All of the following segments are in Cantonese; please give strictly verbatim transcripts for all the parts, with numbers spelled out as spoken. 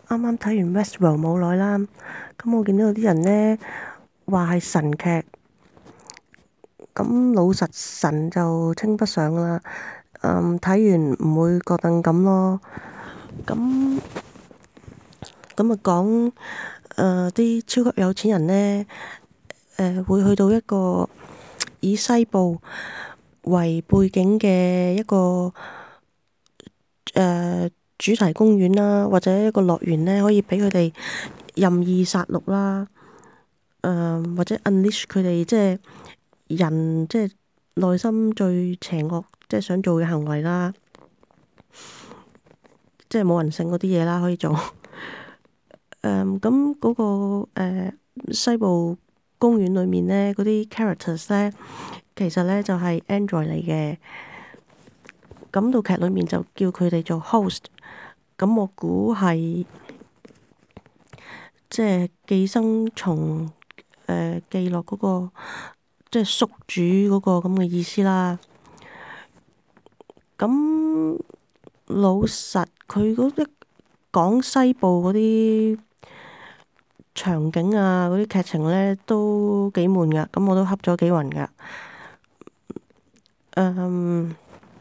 啱啱睇完 Westworld 冇耐啦，咁我見到有啲人呢話係神劇，咁老實神就稱不上啦。嗯，睇完唔會覺得咁咯。咁咁啊講誒啲超級有錢人呢，誒、呃、會去到一個以西部為背景嘅一個誒、呃、主題公園啦，或者一個樂園呢，可以俾佢哋任意殺戮啦。誒、呃、或者 unleash 佢哋即係人即係內心最邪惡即係想做嘅行為啦，即係冇人性嗰啲嘢啦，可以做。誒咁嗰個、呃、西部公園裏面呢，嗰啲 characters 呢，其實呢就係 android 嚟嘅。咁套劇裏面就叫佢哋做 host。咁我估係即係寄生蟲誒寄落嗰個即係宿主嗰個咁嘅意思啦。咁老實佢嗰啲講西部嗰啲場景啊，嗰啲劇情呢都幾悶噶，咁我都恰咗幾暈噶。嗯，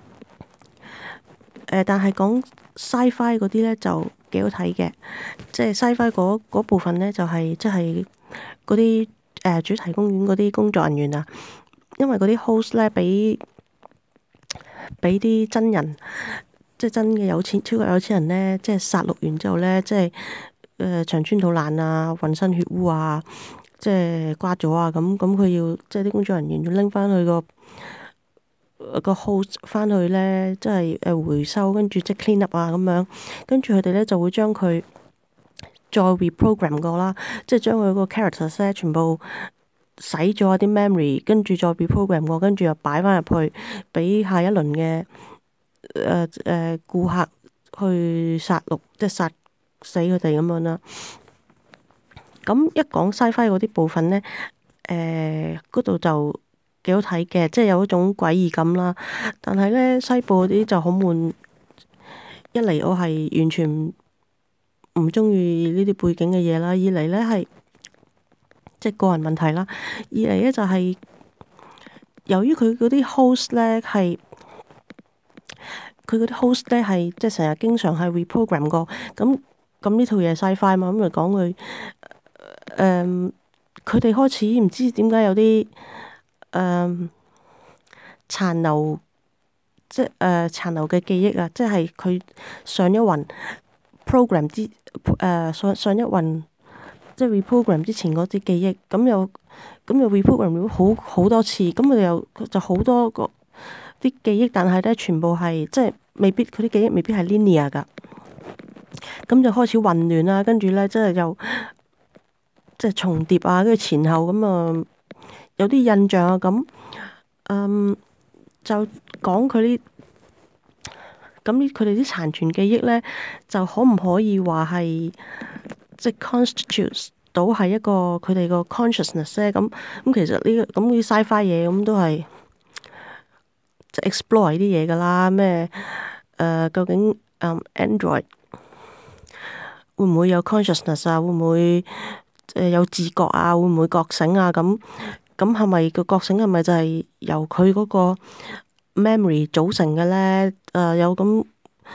誒，但係講 sci-fi 嗰啲呢就幾好睇嘅，即係 sci-fi 嗰嗰部分呢，就係即係嗰啲誒主題公園嗰啲工作人員啊，因為嗰啲 host 呢，俾俾啲真人，即係真嘅有錢超級有錢人呢，即係殺戮完之後呢，即係誒腸穿肚爛啊，渾身血污啊，即係瓜咗啊，咁咁佢要即係啲工作人員要拎翻去個個 host 翻去呢，即係誒回收，跟住即係 clean up 啊咁樣，跟住佢哋呢就會將佢再 reprogram 過啦，即係將佢個 characters 呢全部洗咗啲 memory，跟住再 reprogram 過，跟住又擺翻入去，俾下一輪嘅誒誒顧客去殺戮，即係殺死佢哋咁樣啦。咁一講 sci-fi 嗰啲部分呢，誒嗰度就幾好睇嘅，即係有一種詭異感啦。但係呢，西部嗰啲就好悶，一嚟我係完全唔中意呢啲背景嘅嘢啦，二嚟呢係即係個人問題啦，二嚟呢就係由於佢嗰啲 host 呢係佢嗰啲 host 呢係即係成日經常係 reprogram 過，咁咁呢套嘢 sci-fi 嘛，咁就講佢誒佢哋開始唔知點解有啲誒殘留，即係誒殘留嘅記憶啊，即係佢上一魂 program 之誒上上一魂即係 reprogram 之前嗰啲記憶，咁又咁又 reprogram 咗好好多次，咁佢哋又就好多個啲記憶，但係咧全部係即係未必佢啲記憶未必係 linear 噶，咁就開始混亂啦，跟住咧即係又即係重疊啊，跟住前後咁啊有啲印象啊咁，嗯就講佢啲咁呢佢哋啲殘存記憶咧，就可唔可以話係即係 constitutes 到係一個佢哋個 consciousness 咧？咁咁其實呢個咁啲 sci-fi 嘢咁都係即係 explore 呢啲嘢噶啦，咩誒、呃、究竟、嗯、Android 會唔會有 consciousness 啊？會唔會誒有自覺啊？會唔會覺醒啊？咁咁係咪個覺醒係咪就係由佢嗰個 memory 組成嘅咧？誒、呃、有咁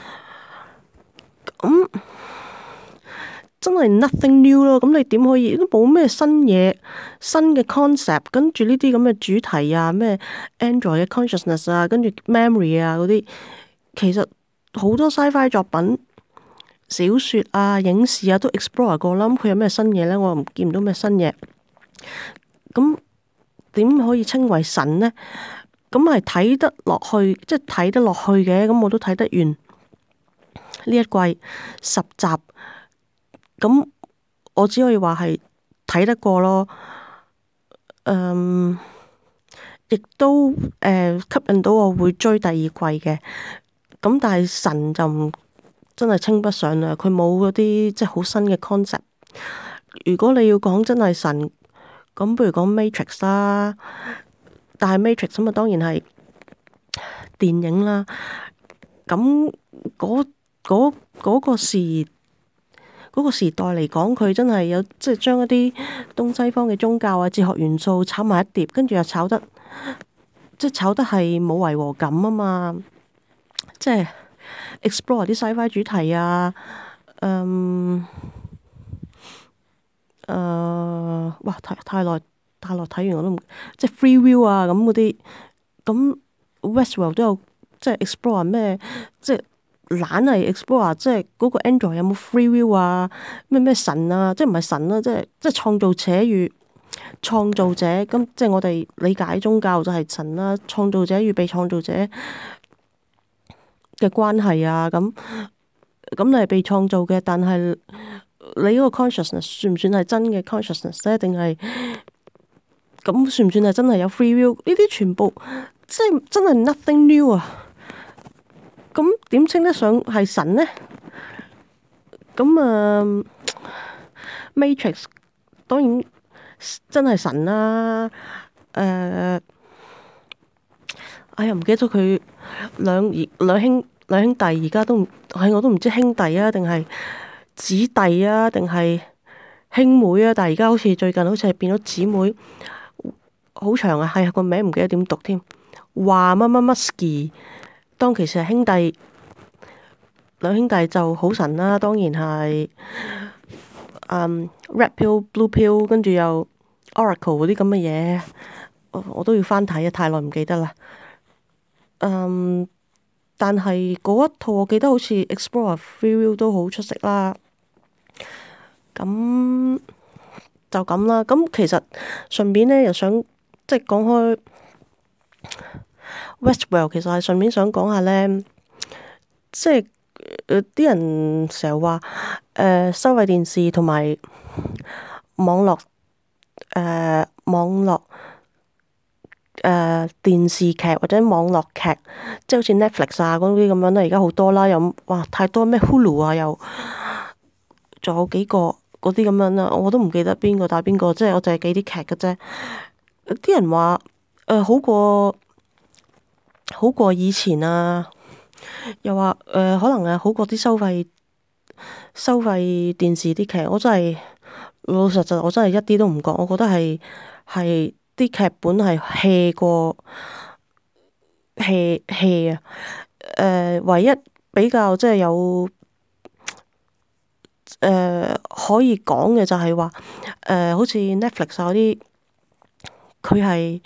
咁真係 nothing new 咯。咁你點可以都冇咩新嘢、新嘅 concept？跟住呢啲咁嘅主題啊，咩 Android 嘅 consciousness 啊，跟住 memory 啊嗰啲，其實好多 sci-fi 作品、小説啊、影視啊都 explore 過啦。咁佢有咩新嘢咧？我又唔見唔到咩新嘢。咁點可以稱為神呢？咁係睇得落去，即係睇得落去嘅。咁我都睇得完呢一季十集。咁我只可以話係睇得過咯。嗯，亦都誒、呃、吸引到我會追第二季嘅。咁但係神就唔真係稱不上啦。佢冇嗰啲即係好新嘅 concept。如果你要講真係神，咁不如講 Matrix 啦。但係 Matrix 咁啊，當然係電影啦。咁嗰嗰嗰個時嗰個時代嚟講，佢真係有即係將一啲東西方嘅宗教啊、哲學元素炒埋一碟，跟住又炒得即係炒得係冇違和感啊嘛！即係 explore 啲 sci-fi 主題啊，嗯，誒、呃，哇！太太耐太耐睇完我都唔即係 free will 啊咁嗰啲，咁 Westworld 都有即係 explore 咩即係。懶係 explore，即係嗰個 Android 有冇 free will 啊？咩咩神啊？即係唔係神啦，即係即係創造者與創造者。咁即係我哋理解宗教就係神啦，創造者與被創造者嘅關係啊。咁咁你係被創造嘅，但係你嗰個 consciousness 算唔算係真嘅 consciousness 咧？定係咁算唔算係真係有 free will？呢啲全部即係真係 nothing new 啊！咁點稱得上係神呢？咁啊、呃、，Matrix 當然真係神啦。誒、呃，哎呀，唔記得咗佢兩兩兄兩兄弟，而家都唔係我都唔知兄弟啊，定係姊弟啊，定係兄妹啊。但係而家好似最近好似係變咗姊妹，好長啊，係啊，個名唔記得點讀添。話乜乜乜 ski，當其時係兄弟。兩兄弟就好神啦，當然係、um, Red Pill、Blue Pill，跟住又 Oracle 嗰啲咁嘅嘢，我都要翻睇啊，太耐唔記得啦。Um, 但係嗰一套我記得好似 Explore Free Will 都好出色啦。咁就咁啦。咁其實順便呢，又想即係講開 Westworld，其實係順便想講下呢，即係。啲人成日話誒收費電視同埋網絡誒、呃、網絡誒、呃、電視劇或者網絡劇，即係好似 Netflix 啊嗰啲咁樣啦。而家好多啦，有哇太多咩 Hulu 啊，又仲有幾個嗰啲咁樣啦，我都唔記得邊個打邊個，即係我淨係記啲劇嘅啫。啲人話誒、呃、好過好過以前啊。又話誒、呃，可能誒好過啲收費收費電視啲劇，我真係老老實實，我真係一啲都唔覺。我覺得係係啲劇本係 hea 過 hea hea 啊。誒，唯一比較即係有誒、呃、可以講嘅就係話誒，好似 Netflix 嗰啲，佢係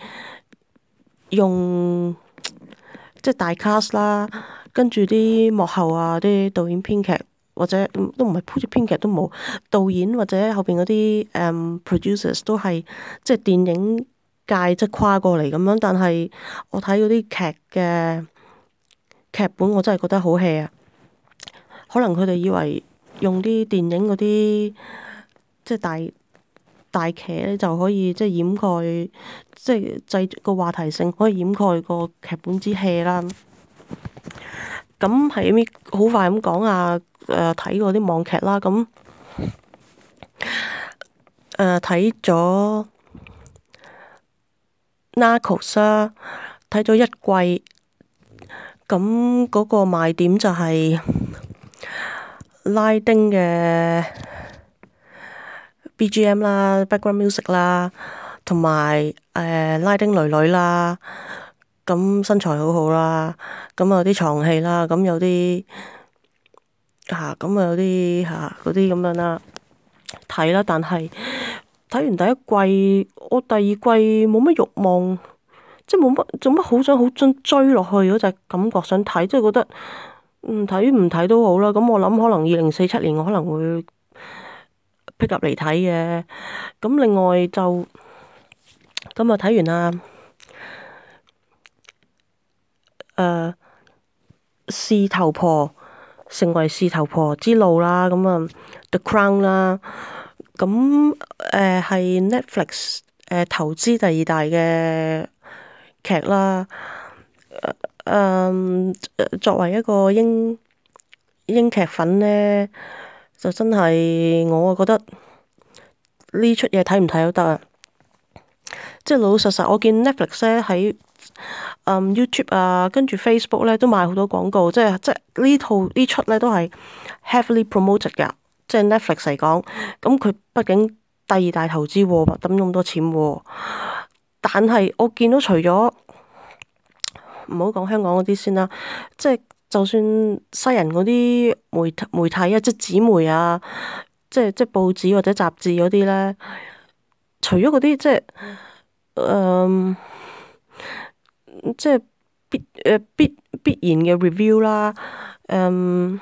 用即係大 cast 啦。跟住啲幕後啊，啲導演編劇或者都唔係好似編劇都冇，導演或者後邊嗰啲誒 producers 都係即係電影界即係跨過嚟咁樣。但係我睇嗰啲劇嘅劇本，我真係覺得好 hea 啊！可能佢哋以為用啲電影嗰啲即係大大劇咧就可以即係掩蓋，即係製個話題性可以掩蓋個劇本之 hea 啦。咁係咪好快咁講啊？誒睇過啲網劇啦，咁誒睇咗 Narcos 啦，睇咗一季。咁嗰個賣點就係拉丁嘅 B G M 啦、background music 啦，同埋誒拉丁女女啦。咁身材好好啦，咁有啲床戲啦，咁有啲嚇，咁啊有啲嚇嗰啲咁樣啦，睇啦。但係睇完第一季，我第二季冇乜慾望，即係冇乜做乜好想好想追落去嗰隻感覺，想睇，即係覺得唔睇唔睇都好啦。咁我諗可能二零四七年我可能會 pick up 嚟睇嘅。咁另外就咁啊睇完啦。誒，事、uh, 頭婆成為事頭婆之路啦，咁啊 The Crown 啦，咁誒係 Netflix 誒、呃、投資第二大嘅劇啦。誒、呃，作為一個英英劇粉呢，就真係我覺得呢出嘢睇唔睇都得啊！即係老老實實，我見 Netflix 咧喺Um, YouTube 啊，跟住 Facebook 咧都賣好多廣告，即係即係呢套呢出咧都係 heavily promoted 噶。 即係 Netflix 嚟講，咁佢畢竟第二大投資喎，抌咁多錢喎。但係我見到除咗唔好講香港嗰啲先啦，即係就算西人嗰啲媒體媒體啊，即係紙媒啊，即係即係報紙或者雜誌嗰啲咧，除咗嗰啲即係誒、呃、即係必誒、呃、必必然嘅 review 啦，誒、呃。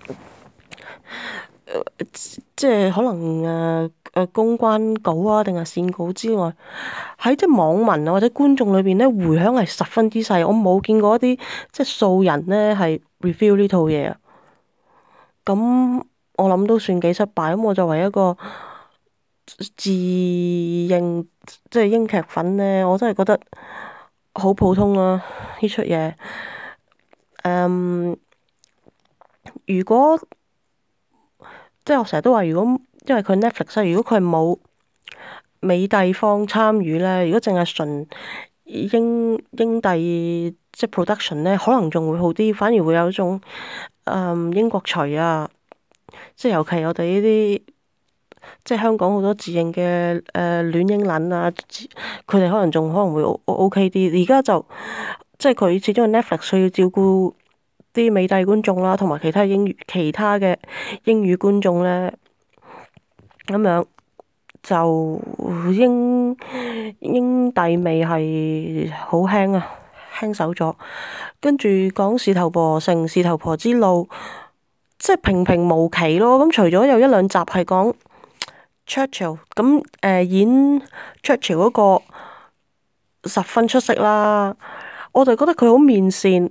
即係可能誒誒、呃、公關稿啊，定係線稿之外，喺即係網民啊或者觀眾裏邊咧，迴響係十分之細。我冇見過一啲即係素人咧係 review 呢套嘢啊。咁我諗都算幾失敗。咁我作為一個自認即係英劇粉咧，我真係覺得好普通啊呢出嘢。誒、嗯，如果即係我成日都話，如果因為佢 Netflix，如果佢冇美帝方參與咧，如果淨係純英英帝即係 production 咧，可能仲會好啲，反而會有一種誒、嗯、英國除啊，即係尤其我哋呢啲即係香港好多自認嘅誒戀英撚啊，佢哋可能仲可能會 O O K 啲。而家就即係佢始終係 Netflix，需要照顧啲美帝觀眾啦，同埋其他英語其他嘅英語觀眾咧，咁樣就英英帝味係好輕啊，輕手咗。跟住講事頭婆乘事頭婆之路，即係平平無奇咯。咁除咗有一兩集係講 Churchill，咁誒演 Churchill 嗰個十分出色啦，我就覺得佢好面善。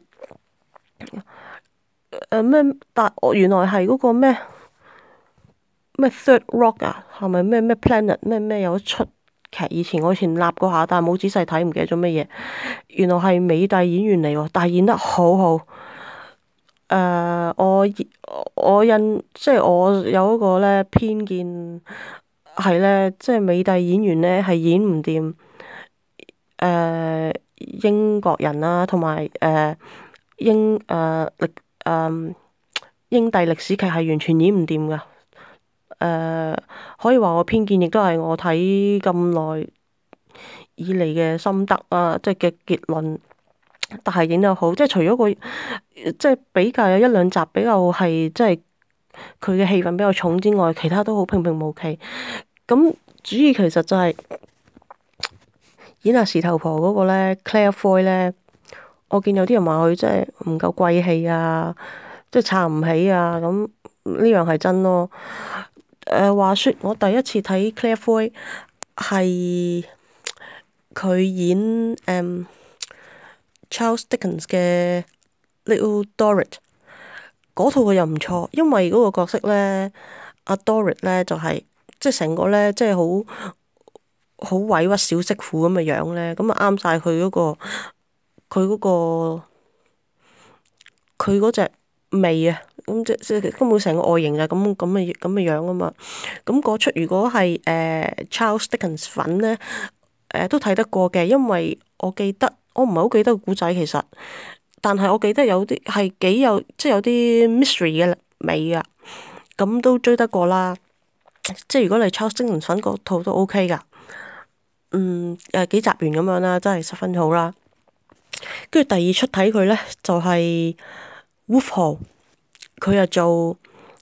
誒咩？但我原來係嗰個咩咩 Third Rock 啊，係咪咩咩 Planet 咩咩有一出劇？以前我以前立過下，但係冇仔細睇，唔記得咗乜嘢。原來係美帝演員嚟喎，但係演得好好。誒、呃，我我印即係我有一個咧偏見係咧，即係美帝演員咧係演唔掂誒英國人啦，同埋誒英誒歷誒英帝歷史劇係完全演唔掂噶。誒、呃，可以話我偏見，亦都係我睇咁耐以嚟嘅心得啊，即係嘅結論。但係演得好，即係除咗個即係比較有一兩集比較係即係佢嘅戲份比較重之外，其他都好平平無奇。咁主要其實就係演阿事頭婆嗰個咧 Claire Foy 咧，我見有啲人話佢真係唔夠貴氣啊，即係撐唔起啊。咁呢樣係真咯。誒、呃，話說我第一次睇 Claire Foy 係佢演誒、嗯、Charles Dickens 嘅 Little Dorrit 嗰套，佢又唔錯，因為嗰個角色咧，阿 Dorrit 咧就係、是、即係成個咧即係好好委屈小媳婦咁嘅樣咧，咁啊啱晒佢嗰個佢嗰個佢嗰隻味啊，咁即即根本成個外形就咁咁嘅咁嘅樣啊嘛。咁嗰出如果係誒、呃、Charles Dickens 粉咧，誒、呃、都睇得過嘅，因為我記得我唔係好記得個古仔其實，但係我記得有啲係幾有即係有啲 mystery 嘅味啊，咁都追得過啦。即係如果你 Charles Dickens 粉嗰套都 OK 噶。嗯，誒幾集完咁樣啦，真係十分好啦。跟住第二出睇佢咧，就係、是、Wolf Hall，佢又做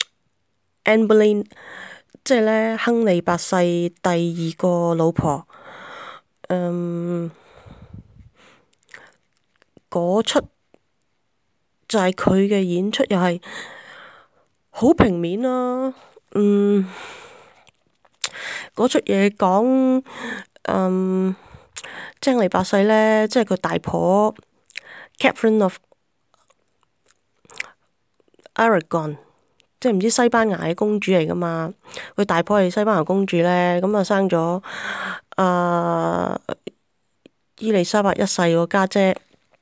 Anne Boleyn，即係咧亨利八世第二個老婆。嗯，嗰出就係佢嘅演出，又係好平面啦、啊。嗯，嗰出嘢講。嗯，即係亨利八世咧，即係佢大婆 Catherine of Aragon，即係唔知西班牙嘅公主嚟噶嘛。佢大婆係西班牙公主咧，咁啊生咗啊伊麗莎白一世個家姐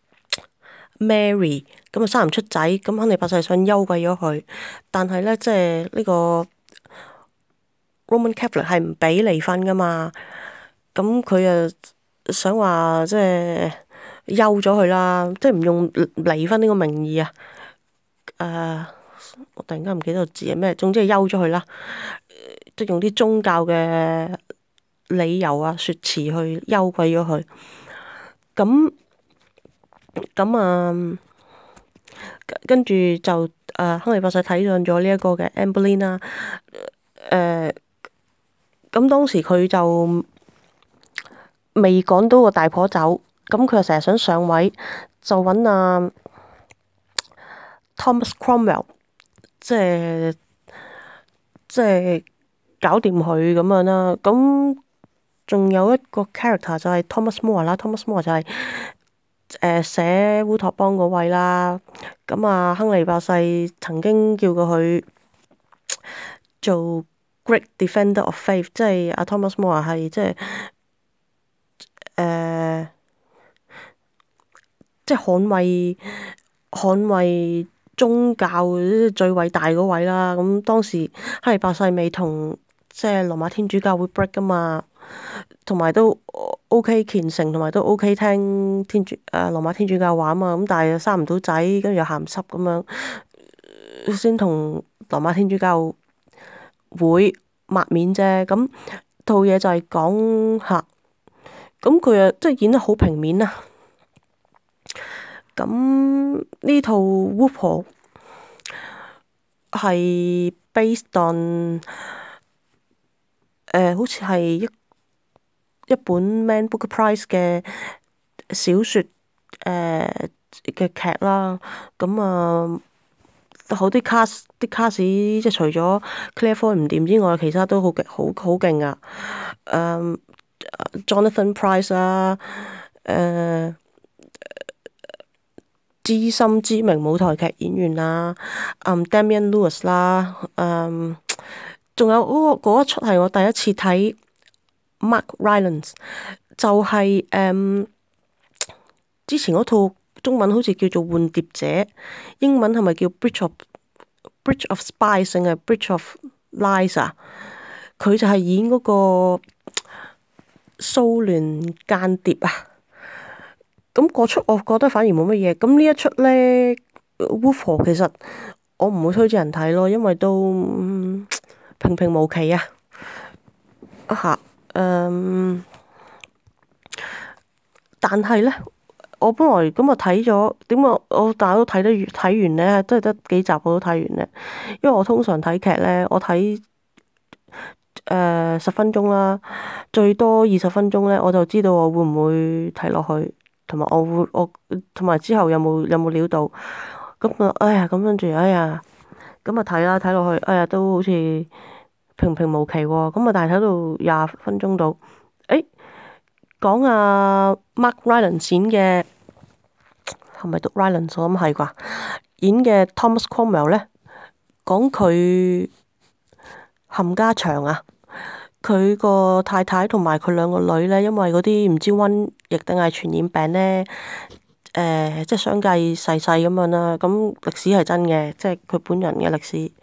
Mary，咁啊生唔出仔，咁亨利八世想休貴咗佢，但係咧即係呢個 Roman Catholic 係唔俾離婚噶嘛。咁佢啊想話即係休咗佢啦，即係唔用離婚呢個名義啊。誒、呃， 我突然間唔記得個字係咩，總之係休咗佢啦，即係用啲宗教嘅理由啊、説辭去休鬼咗佢。咁咁啊，跟住就誒、呃、亨利八世睇上咗呢一個嘅 Anne Boleyn 啦。誒，咁當時佢就未趕到個大婆走，咁佢又成日想上位，就揾阿 Thomas Cromwell，即係即係搞掂佢咁樣啦。咁仲有一個 character 就係 Thomas More 啦，Thomas More 就係誒寫烏托邦嗰位啦。咁啊，亨利八世曾經叫過佢做 Great Defender of Faith，即係阿 Thomas More 係即係誒即係捍衛捍衛宗教最偉大嗰位啦。咁當時亨利八世未同即係羅馬天主教會 break 噶嘛，同埋都 OK 虔誠，同埋都 OK 聽天主誒羅馬天主教話啊嘛。咁但係又生唔到仔，跟住又鹹濕咁樣，先同羅馬天主教會抹面啫。咁套嘢就係講吓，咁佢啊即係演得好平面啊。咁呢套巫婆係 based on 誒，好似係一一本 Man Booker Prize 嘅小説誒嘅劇啦。咁啊，好啲 cast 啲 cast 即係除咗 Claire Foy 唔掂之外，其他都好勁，好好勁啊。誒 Jonathan Pryce 啦，誒資深知名舞台劇演員啦，嗯 Damian Lewis 啦，嗯仲有嗰個嗰一出係我第一次睇 Mark Rylance，就係誒之前嗰套中文好似叫做《換碟者》，英文係咪叫 Bridge of Bridge of Spies 定係 Bridge of Lies 啊？佢就係演嗰個蘇聯間諜啊。咁嗰出我覺得反而冇乜嘢。咁呢一出咧，巫婆其實我唔會推薦人睇咯，因為都、嗯、平平無奇啊。嚇、嗯，但係咧，我本來咁啊睇咗，點解我但係都睇得完睇完咧，都係得幾集我都睇完咧。因為我通常睇劇咧，我睇誒十分鐘啦，最多二十分鐘咧，我就知道我會唔會睇落去。同埋我會我同埋之後有冇有冇料到咁啊？哎呀，咁跟住哎呀，咁啊睇啦睇落去，哎呀都好似平平無奇喎。咁啊，但係睇到廿分鐘到，誒講阿 Mark Rylance 演嘅係咪讀 Rylance？我諗係啩，演嘅 Thomas Cromwell 咧，講佢冚家祥啊。佢個太太同埋佢兩個女咧，因為嗰啲唔知瘟疫定係傳染病咧，誒、呃，即係相繼逝世咁樣啦。咁歷史係真嘅，即係佢本人嘅歷史，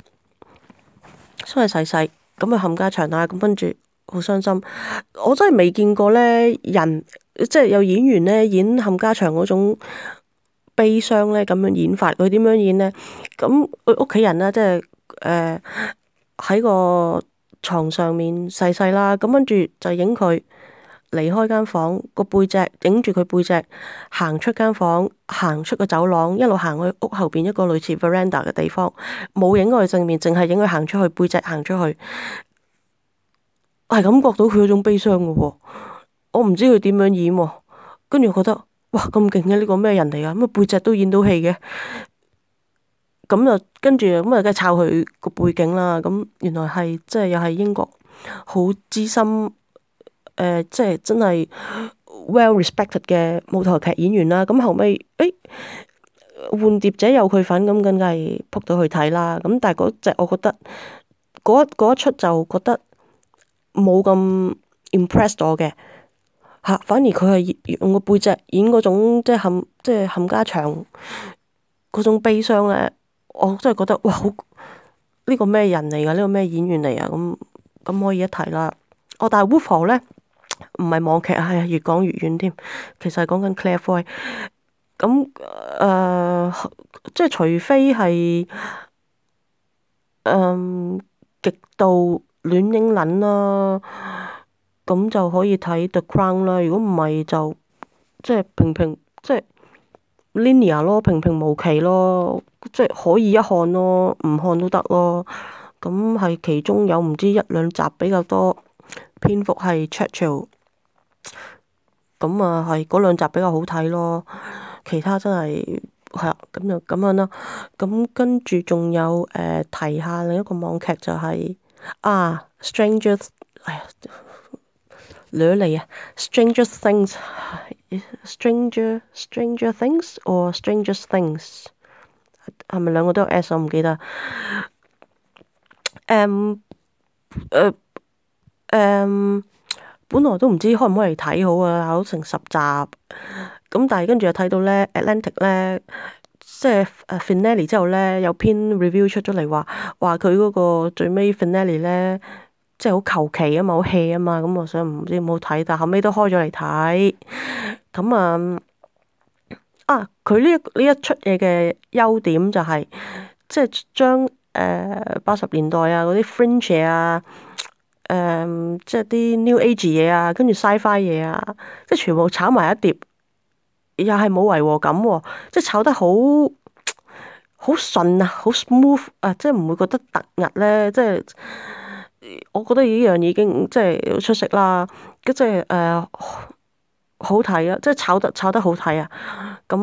所以逝世。咁佢冚家祥啦，咁跟住好傷心。我真係未見過咧，人即係有演員咧演冚家祥嗰種悲傷咧，咁樣演法。佢點樣演咧？咁佢屋企人咧，即係誒喺個床上面細細啦，咁跟住就影佢離開間房，個背脊影住佢背脊行出間房，行出個走廊，一路行去屋後邊一個類似 veranda 嘅地方，冇影佢正面，淨係影佢行出去，背脊行出去，係感覺到佢嗰種悲傷嘅喎。我唔知佢點樣演喎，跟住我覺得哇咁勁嘅，呢個咩人嚟噶？咁啊背脊都演到戲嘅。咁就跟住咁啊，梗係抄佢個背景啦。咁原來係即係又係英國好資深誒、呃，即係真係 well respected 嘅舞台劇演員啦。咁後尾誒換碟者有佢份，咁梗係撲到去睇啦。咁但係嗰隻我覺得嗰一出就覺得冇咁 impressed 我嘅嚇，反而佢係用個背脊演嗰種即係冚即係冚家祥嗰種悲傷咧。我真係覺得哇，好呢個咩人嚟㗎？呢個咩演員嚟啊？咁咁可以一提啦。哦，但係巫婆咧唔係網劇，係越講越遠添。其實係講緊 Claire Foy。咁誒，即係除非係嗯，極度戀英撚啦，咁就可以睇 The Crown 啦。如果唔係就即係平平即係 linear 咯，平平無奇咯，即係可以一看咯，唔看都得咯。咁係其中有唔知一兩集比較多篇幅係 Churchill，咁啊係嗰兩集比較好睇咯。其他真係係啊，咁就咁樣啦。咁跟住仲有誒、呃、提下另一個網劇就係、是、啊 Stranger， 哎呀，掠嚟啊 Stranger Things，Stranger Stranger Things or Stranger Things 係咪兩個都有 S 我唔記得。誒誒誒，本來都唔知開唔開嚟睇好啊，考成十集。咁但係跟住又睇到咧 Atlantic 咧，即係誒 finale 之後咧，有篇 review 出咗嚟話話佢嗰個最尾 finale 咧，即係好求其啊嘛，好 hea 啊嘛，咁我想唔知有冇睇，但後尾都開咗嚟睇。咁啊啊，佢呢一呢一出嘢嘅優點就係、是、即係將誒八十年代啊嗰啲 fringe 嘢啊，誒、呃、即係啲 new age 嘢啊，跟住 sci-fi 嘢啊，即係全部炒埋一碟。又係冇違和感喎，即係炒得好好順啊，好 smooth 啊，即係唔會覺得突兀咧。即係我覺得呢樣已經即係出色啦。即係誒、呃、好睇啊，即係炒得炒得好睇啊。咁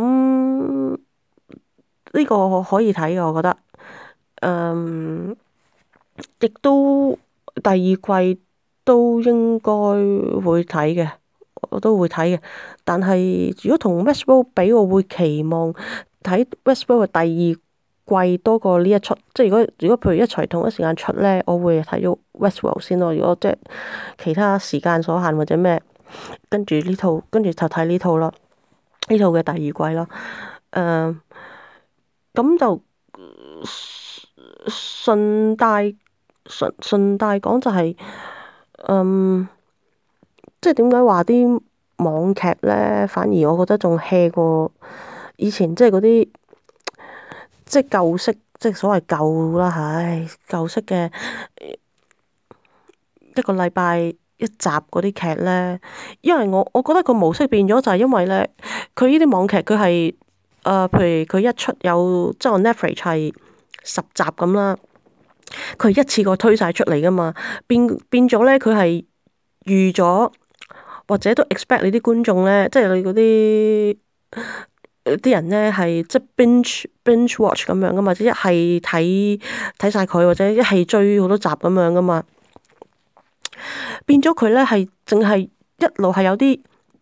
呢個可以睇嘅，我覺得。嗯，亦都第二季都應該會睇嘅。我都會睇嘅，但係如果同 Westworld 比，我會期望睇 Westworld 嘅第二季多過呢一出。即係如果如果譬如一齊同一時間出咧，我會睇咗 Westworld 先咯。如果即係其他時間所限或者咩，跟住呢套跟住就睇呢套咯，呢套嘅第二季咯。誒、呃，咁就順帶順順帶講就係、是，嗯。即係點解話啲網劇咧，反而我覺得仲 hea 過以前，即係嗰啲即係舊式，即係所謂舊啦，唉，舊式嘅一個禮拜一集嗰啲劇咧。因為我我覺得個模式變咗，就係因為咧，佢呢啲網劇佢係誒，譬如佢一出有即係我 Netflix 係十集咁啦，佢一次過推晒出嚟噶嘛，變變咗咧，佢係預咗。或者都 expect 你啲觀眾咧，即係你嗰啲啲人咧係即係 binge binge watch 咁樣噶嘛，即一係睇睇曬佢，或者一係追好多集咁樣噶嘛。變咗佢咧係淨係一路係有啲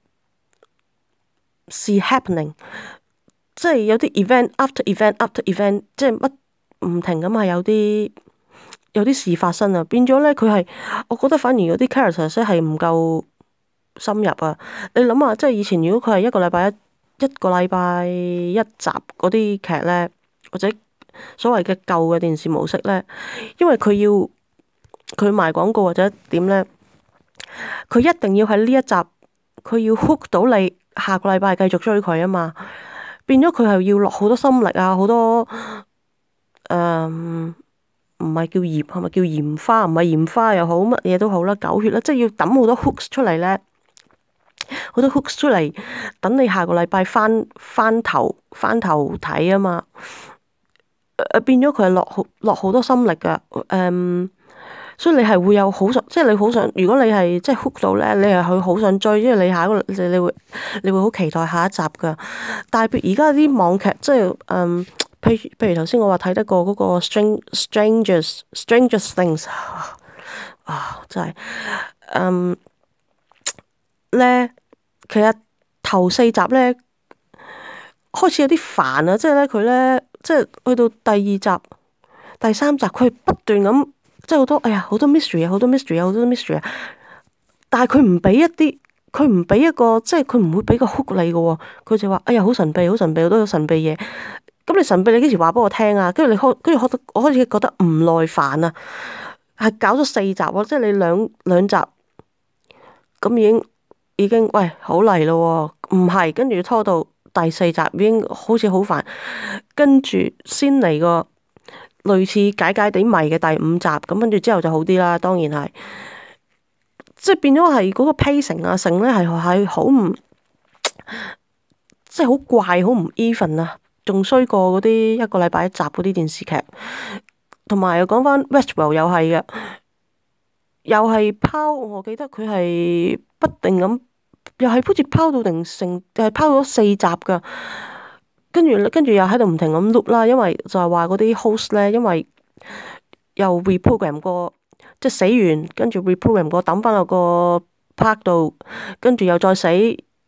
事 happening，即係有啲 event after event after event，即係乜唔停咁係有啲有啲事發生啊。變咗咧佢係，我覺得反而有啲 characters 係唔夠深入啊！你諗下，即係以前如果佢係一個禮拜一一個禮拜一集嗰啲劇咧，或者所謂嘅舊嘅電視模式咧，因為佢要佢賣廣告或者點咧，佢一定要喺呢一集，佢要 hook 到你下個禮拜繼續追佢啊嘛，變咗佢係要落好多心力啊，好多誒唔係叫鹽，係咪叫鹽花？唔係鹽花又好，乜嘢都好啦，狗血啦，即係要抌好多 hooks 出嚟咧。好多 hooks 出嚟，等你下個禮拜翻翻頭翻頭睇啊嘛。誒變咗佢係落好落好多心力噶，誒、嗯，所以你係會有好想，即係你好想，如果你係即係 hook 到咧，你係去好想追，因為你下一個你你會你會好期待下一集噶。但係而家啲網劇即係誒，譬如譬如頭先我話睇得過嗰個 String Strangers Strangers Things 啊，真係嗯。咧，其實頭四集咧開始有啲煩啊，即係咧佢咧，即係去到第二集、第三集，佢不斷咁，即係好多，哎呀，好多 mystery 啊，好多 mystery 啊，好多 mystery 啊，但係佢唔俾一啲，佢唔俾一個，即係佢唔會俾個 hook 你嘅喎，佢就話，哎呀，好神秘，好神秘，好多神秘嘢，咁你神秘你幾時話俾我聽啊？跟住你開，跟住我開始覺得唔耐煩啊，係搞咗四集喎，即係你兩兩集，咁已經。已經喂好嚟咯，唔係，跟住拖到第四集已經好似好煩，跟住先嚟個類似解解地迷嘅第五集，咁跟住之後就好啲啦。當然係，即係變咗係嗰個 pacing 啊，成咧係係好唔，即係好怪，好唔 even 啊，仲衰過嗰啲一個禮拜一集嗰啲電視劇。同埋又講翻 Westworld 又係嘅，又係拋，我記得佢係不定咁，又係好似拋到定成，又係拋咗四集噶。跟住跟住又喺度唔停咁 loop 啦，因為就係話嗰啲 host 咧，因為又 reprogram 過，即係死完，跟住 reprogram 過抌翻落個 park 度，跟住又再死。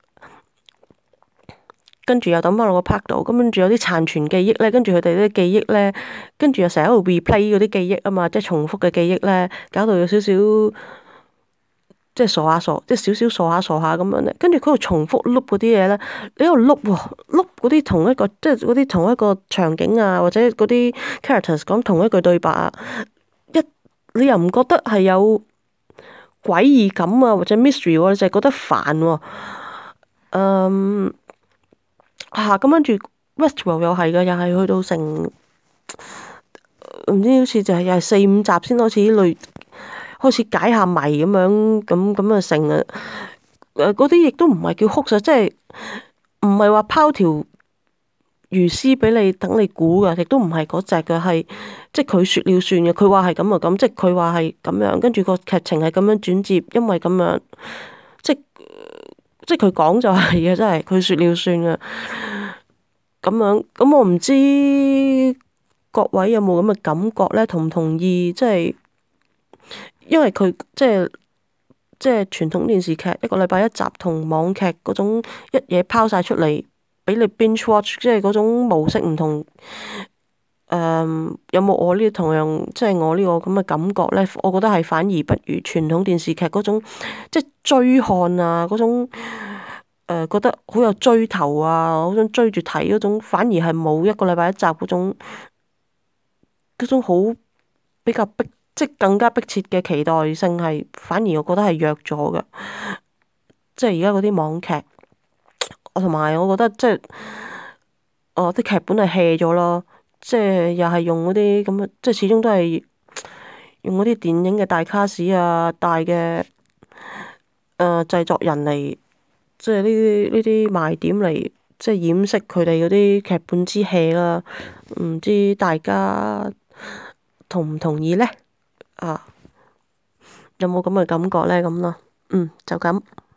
跟住又抌翻落個 park 度，咁跟住有啲殘存記憶咧，跟住佢哋啲記憶咧，跟住又成日喺度 replay 嗰啲記憶啊嘛，即係重複嘅記憶咧，搞到有少少即係傻下傻，即係少少傻下傻下咁樣咧。跟住佢度重複 loop 嗰啲嘢咧，你喺度 loop 喎，loop 嗰啲同一個，即係嗰啲同一個場景啊，或者嗰啲 characters 講同一句對白啊，一你又唔覺得係有詭異感啊，或者 mystery 喎，你就係覺得煩喎。嗯。嚇，咁跟住 Westworld 又係嘅，又係去到成唔知好似就係又係四五集先開始類開始解下謎咁樣，咁咁啊成啊，誒嗰啲亦都唔係叫哭實，即係唔係話拋條魚絲俾你等你估嘅，亦都唔係嗰隻嘅，係即係佢説了算嘅，佢話係咁就咁，即係佢話係咁樣，跟住個劇情係咁樣轉接，因為咁樣，即係即係佢講就係嘅，真係佢説了算嘅。咁樣，咁我唔知各位有冇咁嘅感覺呢？同唔同意？即係因為佢即係即係傳統電視劇一個禮拜一集，同網劇嗰種一嘢拋晒出嚟俾你 binge watch，即係嗰種模式唔同。誒，有冇我呢同樣即係我呢個咁嘅感覺呢？我覺得係反而不如傳統電視劇嗰種即係追看啊嗰種。誒、呃、覺得好有追頭啊，好想追住睇嗰種，反而係冇一個禮拜一集嗰種嗰種好比較逼，即係更加迫切嘅期待性係，反而我覺得係弱咗嘅。即係而家嗰啲網劇，我同埋我覺得即係，哦啲劇本係 hea 咗咯，即係又係用嗰啲咁嘅，即係始終都係用嗰啲電影嘅大卡士啊、大嘅誒、呃、製作人嚟。即係呢啲呢啲賣點嚟，即係掩飾佢哋嗰啲劇本之 hea 啦。唔知大家同唔同意呢？啊，有冇咁嘅感覺呢？咁咯，嗯，就咁。